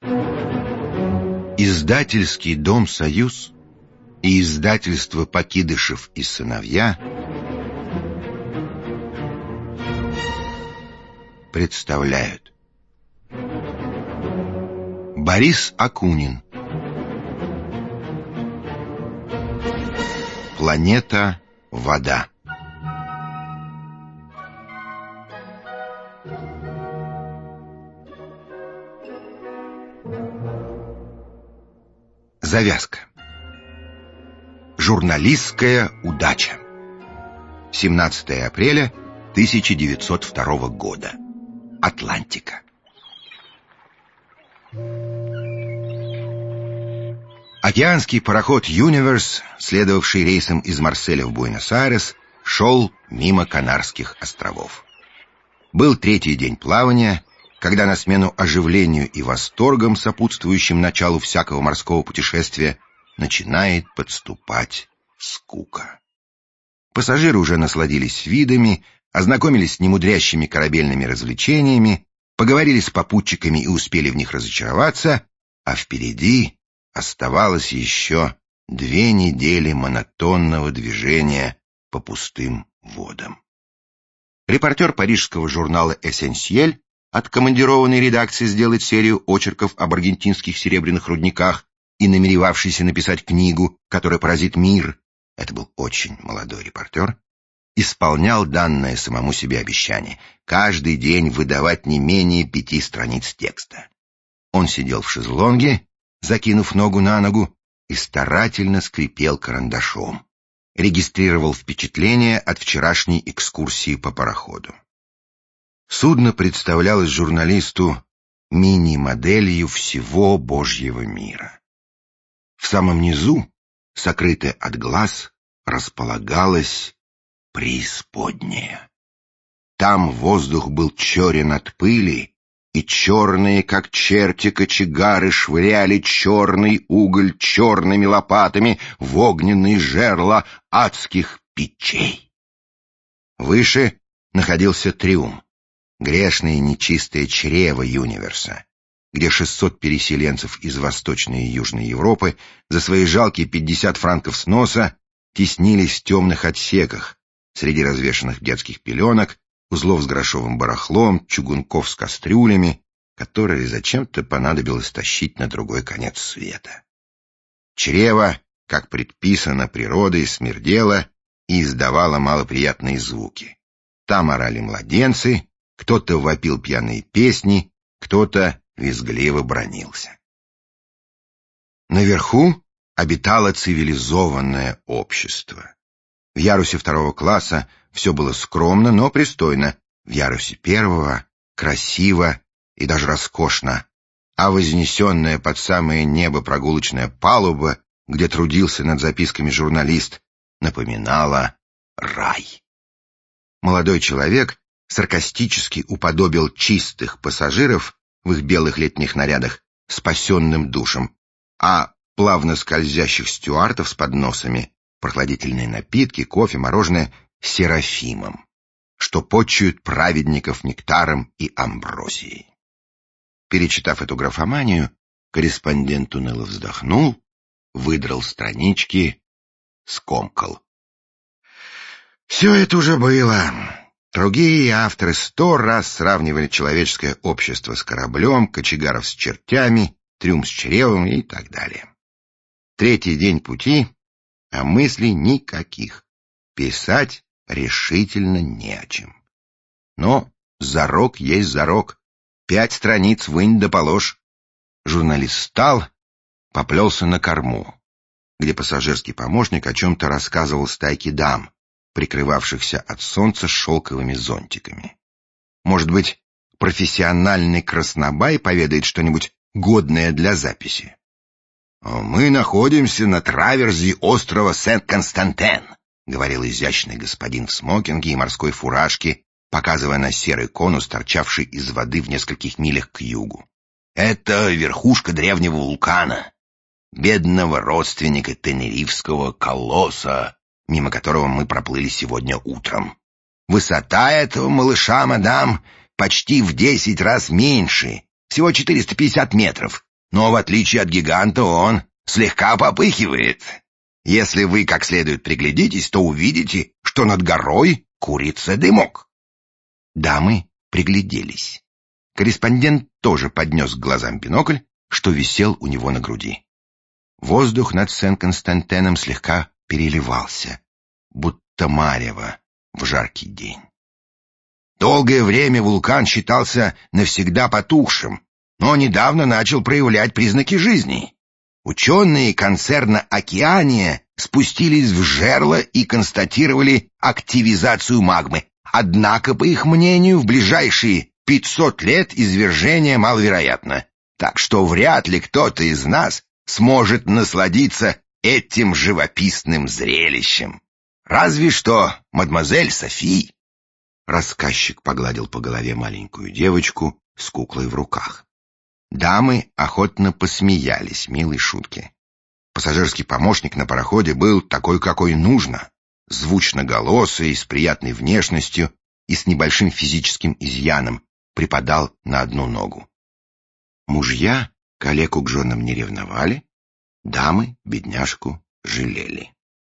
Издательский дом «Союз» и издательство «Покидышев и сыновья» представляют. Борис Акунин. Планета Вода. Завязка. Журналистская удача. 17 апреля 1902 года. Атлантика. Океанский пароход «Юниверс», следовавший рейсом из Марселя в Буэнос-Айрес, шел мимо Канарских островов. Был третий день плавания, когда на смену оживлению и восторгам, сопутствующим началу всякого морского путешествия, начинает подступать скука. Пассажиры уже насладились видами, ознакомились с немудрящими корабельными развлечениями, поговорили с попутчиками и успели в них разочароваться, а впереди оставалось еще 2 недели монотонного движения по пустым водам. Репортер парижского журнала «Эссенсиель», откомандированный редакцией сделать серию очерков об аргентинских серебряных рудниках и намеревавшийся написать книгу, которая поразит мир, это был очень молодой репортер, исполнял данное самому себе обещание каждый день выдавать не менее 5 страниц текста. Он сидел в шезлонге, закинув ногу на ногу, и старательно скрипел карандашом, регистрировал впечатления от вчерашней экскурсии по пароходу. Судно представлялось журналисту мини-моделью всего Божьего мира. В самом низу, сокрытая от глаз, располагалась преисподняя. Там воздух был черен от пыли, и черные, как черти, кочегары швыряли черный уголь черными лопатами в огненные жерла адских печей. Выше находился трюм, грешное и нечистое чрево Юниверса, где 600 переселенцев из Восточной и Южной Европы за свои жалкие 50 франков сноса теснились в темных отсеках среди развешанных детских пеленок, узлов с грошовым барахлом, чугунков с кастрюлями, которые зачем-то понадобилось тащить на другой конец света. Чрево, как предписано природой, смердело и издавало малоприятные звуки. Там орали младенцы, кто-то вопил пьяные песни, кто-то визгливо бранился. Наверху обитало цивилизованное общество. В ярусе 2 класса все было скромно, но пристойно, в ярусе 1 красиво и даже роскошно, а вознесенная под самое небо прогулочная палуба, где трудился над записками журналист, напоминала рай. Молодой человек саркастически уподобил чистых пассажиров в их белых летних нарядах спасенным душем, а плавно скользящих стюардов с подносами, прохладительные напитки, кофе, мороженое — серафимом, что почуют праведников нектаром и амброзией. Перечитав эту графоманию, корреспондент уныло вздохнул, выдрал странички, скомкал. Все это уже было. Другие авторы 100 раз сравнивали человеческое общество с кораблем, кочегаров с чертями, трюм с чревом и так далее. 3-й день пути, а мыслей никаких. Писать решительно не о чем. Но зарок есть зарок. 5 страниц вынь да положь. Журналист встал, поплелся на корму, где пассажирский помощник о чем-то рассказывал стайке дам, прикрывавшихся от солнца шелковыми зонтиками. Может быть, профессиональный краснобай поведает что-нибудь годное для записи. «Мы находимся на траверзе острова Сент-Константен», — говорил изящный господин в смокинге и морской фуражке, показывая на серый конус, торчавший из воды в нескольких милях к югу. «Это верхушка древнего вулкана, бедного родственника Тенерифского колосса, мимо которого мы проплыли сегодня утром. Высота этого малыша, мадам, почти в 10 раз меньше, всего 450 метров, но в отличие от гиганта он слегка попыхивает. Если вы как следует приглядитесь, то увидите, что над горой курится дымок». Дамы пригляделись. Корреспондент тоже поднес к глазам бинокль, что висел у него на груди. Воздух над Сен-Константином слегка переливался, будто марево в жаркий день. Долгое время вулкан считался навсегда потухшим, но недавно начал проявлять признаки жизни. Ученые концерна «Океания» спустились в жерло и констатировали активизацию магмы. Однако, по их мнению, в ближайшие 500 лет извержение маловероятно, так что вряд ли кто-то из нас сможет насладиться этим живописным зрелищем. Разве что мадемуазель Софи. Рассказчик погладил по голове маленькую девочку с куклой в руках. Дамы охотно посмеялись милой шутке. Пассажирский помощник на пароходе был такой, какой нужно, звучноголосый, с приятной внешностью и с небольшим физическим изъяном, припадал на одну ногу. Мужья калеку к женам не ревновали, дамы бедняжку жалели.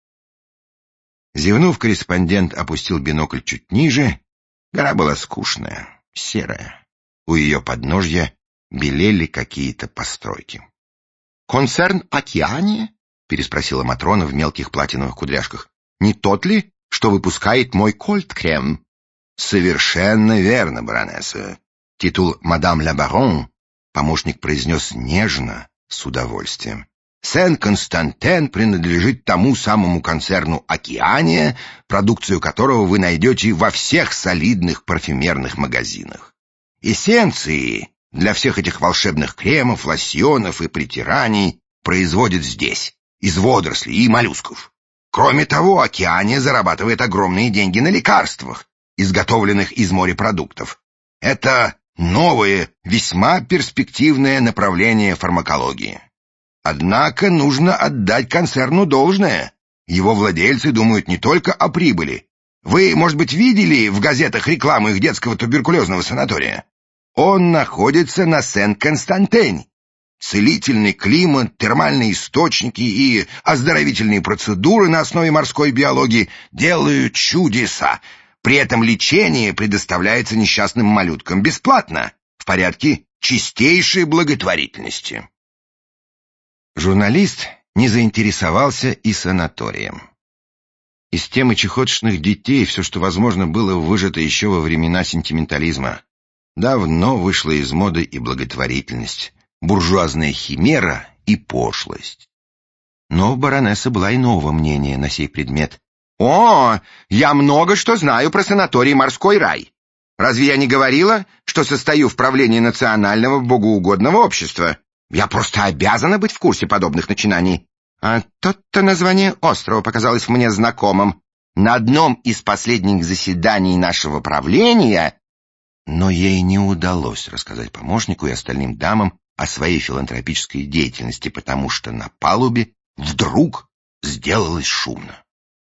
Зевнув, корреспондент опустил бинокль чуть ниже. Гора была скучная, серая. У ее подножья белели какие-то постройки. «Концерн «Океания»?» — переспросила Матрона в мелких платиновых кудряшках. «Не тот ли, что выпускает мой кольт-крем?» «Совершенно верно, баронесса. Титул «Мадам ля Барон» помощник произнес нежно, с удовольствием. Сен-Константин принадлежит тому самому концерну «Океания», продукцию которого вы найдете во всех солидных парфюмерных магазинах. Эссенции для всех этих волшебных кремов, лосьонов и притираний производят здесь, из водорослей и моллюсков. Кроме того, «Океания» зарабатывает огромные деньги на лекарствах, изготовленных из морепродуктов. Это новое, весьма перспективное направление фармакологии. Однако нужно отдать концерну должное. Его владельцы думают не только о прибыли. Вы, может быть, видели в газетах рекламу их детского туберкулезного санатория? Он находится на Сен-Константине. Целительный климат, термальные источники и оздоровительные процедуры на основе морской биологии делают чудеса. При этом лечение предоставляется несчастным малюткам бесплатно, в порядке чистейшей благотворительности. Журналист не заинтересовался и санаторием. Из темы чехоточных детей все, что возможно, было выжато еще во времена сентиментализма. Давно вышла из моды и благотворительность, буржуазная химера и пошлость. Но баронесса была иного мнения на сей предмет. «О, я много что знаю про санаторий «Морской рай». Разве я не говорила, что состою в правлении национального богоугодного общества? Я просто обязана быть в курсе подобных начинаний. А то-то название острова показалось мне знакомым. На одном из последних заседаний нашего правления...» Но ей не удалось рассказать помощнику и остальным дамам о своей филантропической деятельности, потому что на палубе вдруг сделалось шумно.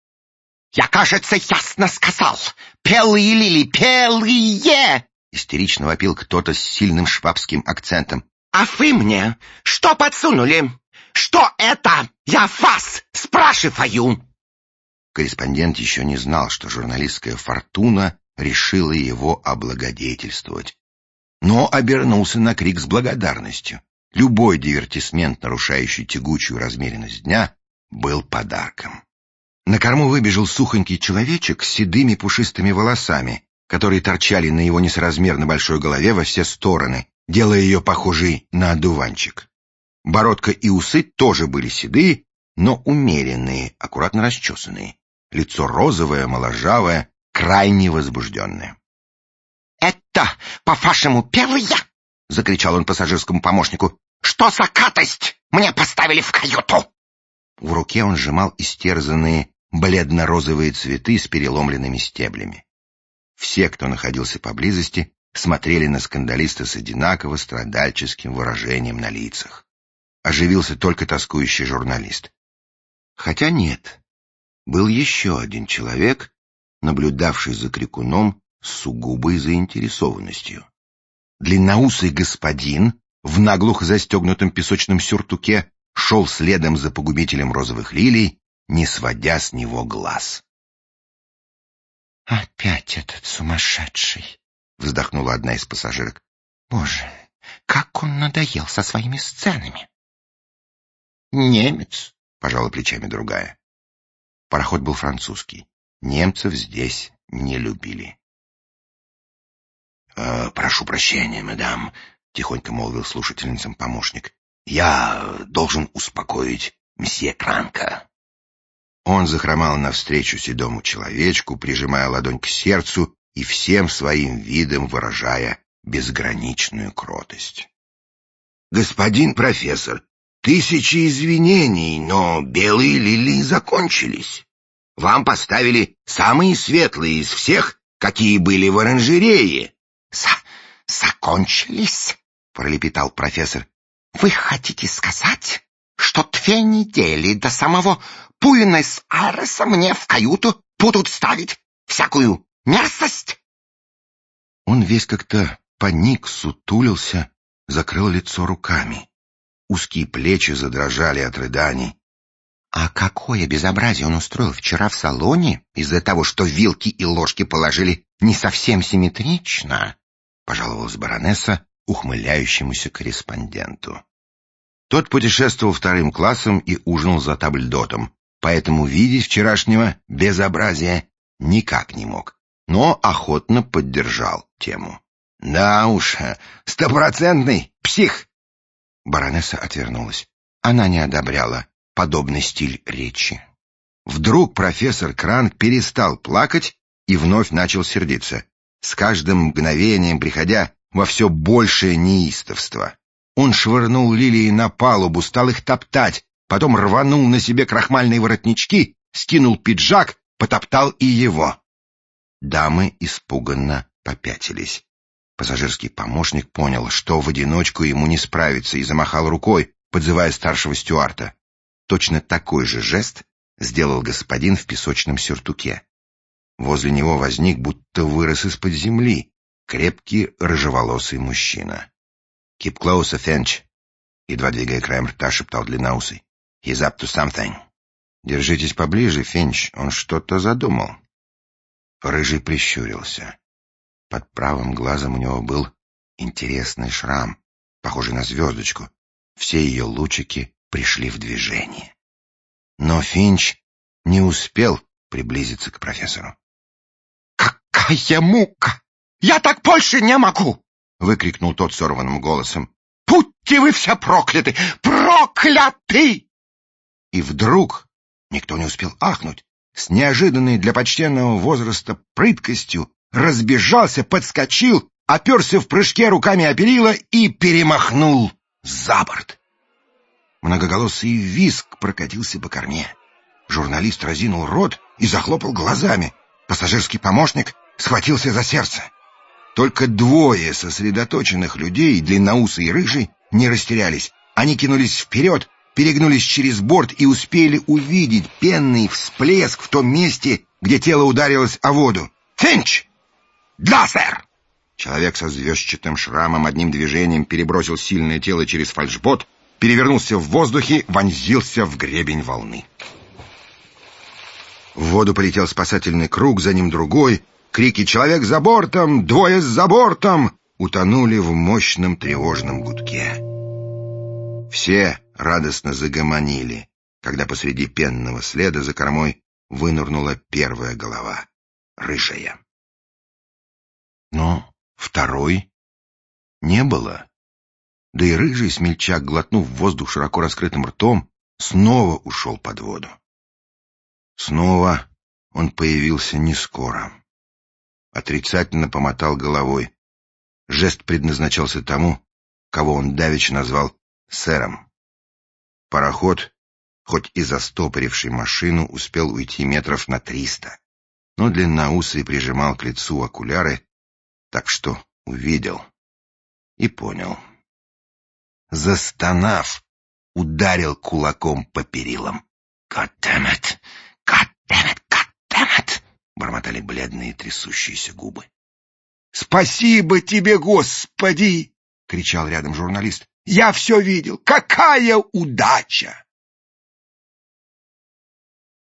«Я, кажется, ясно сказал! Белые лилии, белые!» истерично вопил кто-то с сильным швабским акцентом. «А вы мне что подсунули? Что это? Я вас спрашиваю!» Корреспондент еще не знал, что журналистская фортуна решила его облагодетельствовать. Но обернулся на крик с благодарностью. Любой дивертисмент, нарушающий тягучую размеренность дня, был подарком. На корму выбежал сухонький человечек с седыми пушистыми волосами, которые торчали на его несоразмерно большой голове во все стороны, делая ее похожей на одуванчик. Бородка и усы тоже были седые, но умеренные, аккуратно расчесанные. Лицо розовое, моложавое, крайне возбужденное. «Это, по-вашему, белые?» — закричал он пассажирскому помощнику. «Что за катость мне поставили в каюту?» В руке он сжимал истерзанные бледно-розовые цветы с переломленными стеблями. Все, кто находился поблизости, смотрели на скандалиста с одинаково страдальческим выражением на лицах. Оживился только тоскующий журналист. Хотя нет, был еще один человек, наблюдавший за крикуном с сугубой заинтересованностью. Длинноусый господин в наглухо застегнутом песочном сюртуке, шел следом за погубителем розовых лилий, не сводя с него глаз. «Опять этот сумасшедший!» — вздохнула одна из пассажирок. «Боже, как он надоел со своими сценами!» «Немец», — пожала плечами другая. Пароход был французский. Немцев здесь не любили. «Прошу прощения, мадам», — тихонько молвил слушательницам помощник. «Я должен успокоить мсье Кранка». Он захромал навстречу седому человечку, прижимая ладонь к сердцу и всем своим видом выражая безграничную кротость. «Господин профессор, тысячи извинений, но белые лилии закончились. Вам поставили самые светлые из всех, какие были в оранжерее». «Закончились?» — пролепетал профессор. «Вы хотите сказать, что 2 недели до самого Буэнос-Айреса мне в каюту будут ставить всякую мерзость?» Он весь как-то поник, сутулился, закрыл лицо руками. Узкие плечи задрожали от рыданий. «А какое безобразие он устроил вчера в салоне из-за того, что вилки и ложки положили не совсем симметрично?» — пожаловалась баронесса ухмыляющемуся корреспонденту. Тот путешествовал 2-м классом и ужинал за табльдотом, поэтому видеть вчерашнего безобразия никак не мог, но охотно поддержал тему. «Да уж, 100% псих!» Баронесса отвернулась. Она не одобряла подобный стиль речи. Вдруг профессор Кранк перестал плакать и вновь начал сердиться, с каждым мгновением приходя во все большее неистовство. Он швырнул лилии на палубу, стал их топтать, потом рванул на себе крахмальные воротнички, скинул пиджак, потоптал и его. Дамы испуганно попятились. Пассажирский помощник понял, что в одиночку ему не справиться, и замахал рукой, подзывая старшего стюарта. Точно такой же жест сделал господин в песочном сюртуке. Возле него возник, будто вырос из-под земли, крепкий рыжеволосый мужчина. «Keep closer, Finch», — едва двигая краем рта, шептал длинноусый. «He's up to something». «Держитесь поближе, Финч, он что-то задумал». Рыжий прищурился. Под правым глазом у него был интересный шрам, похожий на звездочку. Все ее лучики пришли в движение. Но Финч не успел приблизиться к профессору. «Какая мука! Я так больше не могу!» — выкрикнул тот сорванным голосом. «Будьте вы все прокляты! Прокляты!» И вдруг, никто не успел ахнуть, с неожиданной для почтенного возраста прыткостью разбежался, подскочил, оперся в прыжке руками о перила и перемахнул за борт. Многоголосый визг прокатился по корме. Журналист разинул рот и захлопал глазами. Пассажирский помощник схватился за сердце. Только 2 сосредоточенных людей, длинноусый и рыжий, не растерялись. Они кинулись вперед, перегнулись через борт и успели увидеть пенный всплеск в том месте, где тело ударилось о воду. «Финч!» «Да, сэр!» Человек со звездчатым шрамом одним движением перебросил сильное тело через фальшбот, перевернулся в воздухе, вонзился в гребень волны. В воду полетел спасательный круг, за ним другой. Крики «Человек за бортом! 2 за бортом!» утонули в мощном тревожном гудке. Все радостно загомонили, когда посреди пенного следа за кормой вынырнула первая голова — рыжая. Но 2-й не было. Да и рыжий смельчак, глотнув воздух широко раскрытым ртом, снова ушел под воду. Снова он появился не скоро. Отрицательно помотал головой. Жест предназначался тому, кого он давеча назвал сэром. Пароход, хоть и застопоривший машину, успел уйти метров на 300, но длинноусый прижимал к лицу окуляры, так что увидел и понял. Застонав, ударил кулаком по перилам. «God damn it! God damn it! God damn it!» — бормотали бледные трясущиеся губы. «Спасибо тебе, Господи!» — кричал рядом журналист. Я все видел. Какая удача!